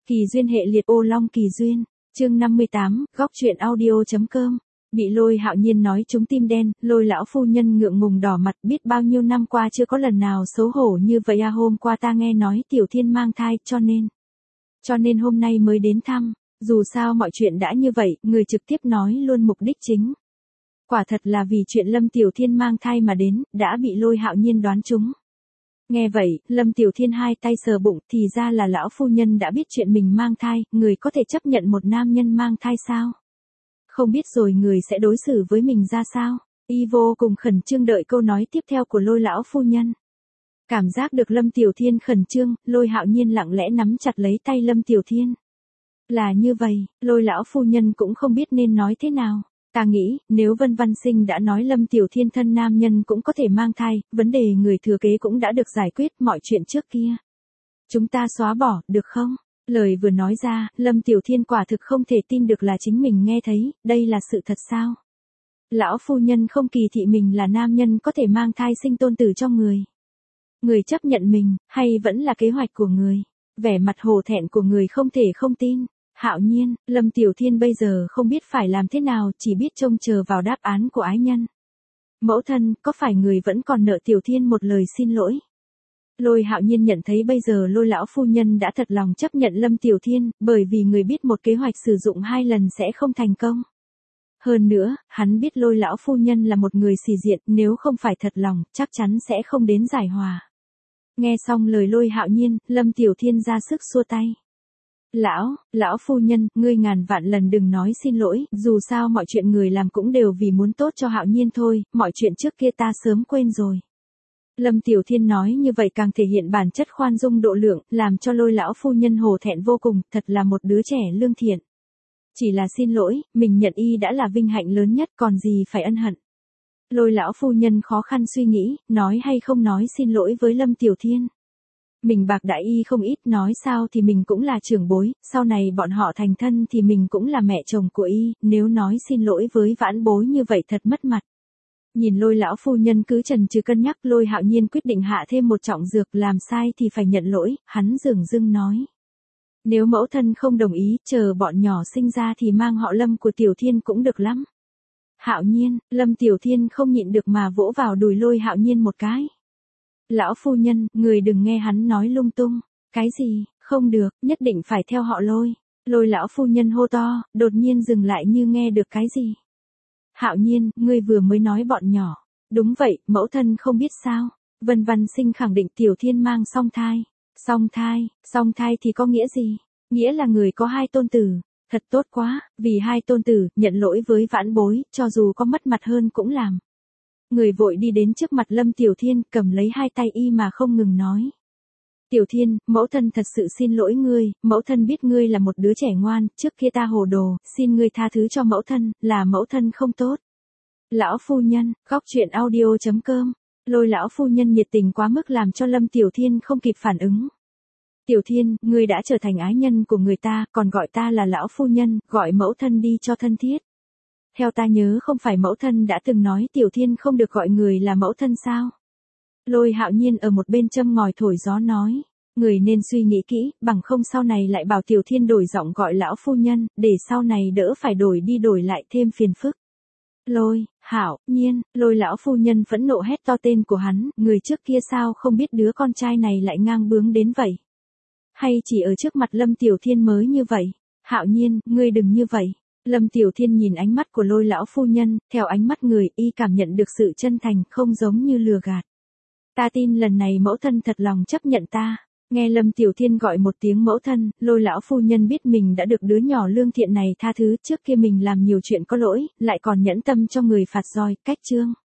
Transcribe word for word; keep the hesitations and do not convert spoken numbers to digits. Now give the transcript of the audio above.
Kỳ duyên hệ liệt ô long kỳ duyên, chương năm mươi tám, góc truyện audio.com. Bị Lôi Hạo Nhiên nói trúng tim đen, Lôi lão phu nhân ngượng ngùng đỏ mặt, biết bao nhiêu năm qua chưa có lần nào xấu hổ như vậy à, hôm qua ta nghe nói Tiểu Thiên mang thai, cho nên, cho nên hôm nay mới đến thăm, dù sao mọi chuyện đã như vậy, người trực tiếp nói luôn mục đích chính. Quả thật là vì chuyện Lâm Tiểu Thiên mang thai mà đến, đã bị Lôi Hạo Nhiên đoán trúng. Nghe vậy, Lâm Tiểu Thiên hai tay sờ bụng, thì ra là lão phu nhân đã biết chuyện mình mang thai, người có thể chấp nhận một nam nhân mang thai sao? Không biết rồi người sẽ đối xử với mình ra sao? Y vô cùng khẩn trương đợi câu nói tiếp theo của Lôi lão phu nhân. Cảm giác được Lâm Tiểu Thiên khẩn trương, Lôi Hạo Nhiên lặng lẽ nắm chặt lấy tay Lâm Tiểu Thiên. Là như vậy, Lôi lão phu nhân cũng không biết nên nói thế nào. Ta nghĩ, nếu Vân Văn Sinh đã nói Lâm Tiểu Thiên thân nam nhân cũng có thể mang thai, vấn đề người thừa kế cũng đã được giải quyết, mọi chuyện trước kia. Chúng ta xóa bỏ, được không? Lời vừa nói ra, Lâm Tiểu Thiên quả thực không thể tin được là chính mình nghe thấy, đây là sự thật sao? Lão phu nhân không kỳ thị mình là nam nhân có thể mang thai sinh tôn tử cho người. Người chấp nhận mình, hay vẫn là kế hoạch của người? Vẻ mặt hổ thẹn của người không thể không tin. Hạo Nhiên, Lâm Tiểu Thiên bây giờ không biết phải làm thế nào, chỉ biết trông chờ vào đáp án của ái nhân. Mẫu thân, có phải người vẫn còn nợ Tiểu Thiên một lời xin lỗi? Lôi Hạo Nhiên nhận thấy bây giờ Lôi lão phu nhân đã thật lòng chấp nhận Lâm Tiểu Thiên, bởi vì người biết một kế hoạch sử dụng hai lần sẽ không thành công. Hơn nữa, hắn biết Lôi lão phu nhân là một người xì diện, nếu không phải thật lòng, chắc chắn sẽ không đến giải hòa. Nghe xong lời Lôi Hạo Nhiên, Lâm Tiểu Thiên ra sức xua tay. Lão, lão phu nhân, ngươi ngàn vạn lần đừng nói xin lỗi, dù sao mọi chuyện người làm cũng đều vì muốn tốt cho Hạo Nhiên thôi, mọi chuyện trước kia ta sớm quên rồi. Lâm Tiểu Thiên nói như vậy càng thể hiện bản chất khoan dung độ lượng, làm cho Lôi lão phu nhân hổ thẹn vô cùng, thật là một đứa trẻ lương thiện. Chỉ là xin lỗi, mình nhận y đã là vinh hạnh lớn nhất, còn gì phải ân hận. Lôi lão phu nhân khó khăn suy nghĩ, nói hay không nói xin lỗi với Lâm Tiểu Thiên. Mình bạc đại y không ít, nói sao thì mình cũng là trưởng bối, sau này bọn họ thành thân thì mình cũng là mẹ chồng của y, nếu nói xin lỗi với vãn bối như vậy thật mất mặt. Nhìn Lôi lão phu nhân cứ chần chừ cân nhắc, Lôi Hạo Nhiên quyết định hạ thêm một trọng dược, làm sai thì phải nhận lỗi, hắn dửng dưng nói. Nếu mẫu thân không đồng ý, chờ bọn nhỏ sinh ra thì mang họ Lâm của Tiểu Thiên cũng được lắm. Hạo Nhiên, Lâm Tiểu Thiên không nhịn được mà vỗ vào đùi Lôi Hạo Nhiên một cái. Lão phu nhân, người đừng nghe hắn nói lung tung. Cái gì, không được, nhất định phải theo họ Lôi. Lôi lão phu nhân hô to, đột nhiên dừng lại như nghe được cái gì. Hạo Nhiên, ngươi vừa mới nói bọn nhỏ. Đúng vậy, mẫu thân không biết sao. Vân Văn Sinh khẳng định Tiểu Thiên mang song thai. Song thai, song thai thì có nghĩa gì? Nghĩa là người có hai tôn tử. Thật tốt quá, vì hai tôn tử, nhận lỗi với vãn bối, cho dù có mất mặt hơn cũng làm. Người vội đi đến trước mặt Lâm Tiểu Thiên, cầm lấy hai tay y mà không ngừng nói. Tiểu Thiên, mẫu thân thật sự xin lỗi ngươi, mẫu thân biết ngươi là một đứa trẻ ngoan, trước kia ta hồ đồ, xin ngươi tha thứ cho mẫu thân, là mẫu thân không tốt. Lão phu nhân, góc truyện audio.com. Lôi lão phu nhân nhiệt tình quá mức làm cho Lâm Tiểu Thiên không kịp phản ứng. Tiểu Thiên, ngươi đã trở thành ái nhân của người ta, còn gọi ta là lão phu nhân, gọi mẫu thân đi cho thân thiết. Theo ta nhớ không phải mẫu thân đã từng nói Tiểu Thiên không được gọi người là mẫu thân sao? Lôi Hạo Nhiên ở một bên châm ngòi thổi gió nói, người nên suy nghĩ kỹ, bằng không sau này lại bảo Tiểu Thiên đổi giọng gọi lão phu nhân, để sau này đỡ phải đổi đi đổi lại thêm phiền phức. Lôi, Hạo Nhiên, Lôi lão phu nhân phẫn nộ hét to tên của hắn, người trước kia sao không biết đứa con trai này lại ngang bướng đến vậy? Hay chỉ ở trước mặt Lâm Tiểu Thiên mới như vậy? Hạo Nhiên, ngươi đừng như vậy. Lâm Tiểu Thiên nhìn ánh mắt của Lôi lão phu nhân, theo ánh mắt người, y cảm nhận được sự chân thành, không giống như lừa gạt. Ta tin lần này mẫu thân thật lòng chấp nhận ta. Nghe Lâm Tiểu Thiên gọi một tiếng mẫu thân, Lôi lão phu nhân biết mình đã được đứa nhỏ lương thiện này tha thứ, trước kia mình làm nhiều chuyện có lỗi, lại còn nhẫn tâm cho người phạt roi, cách chương.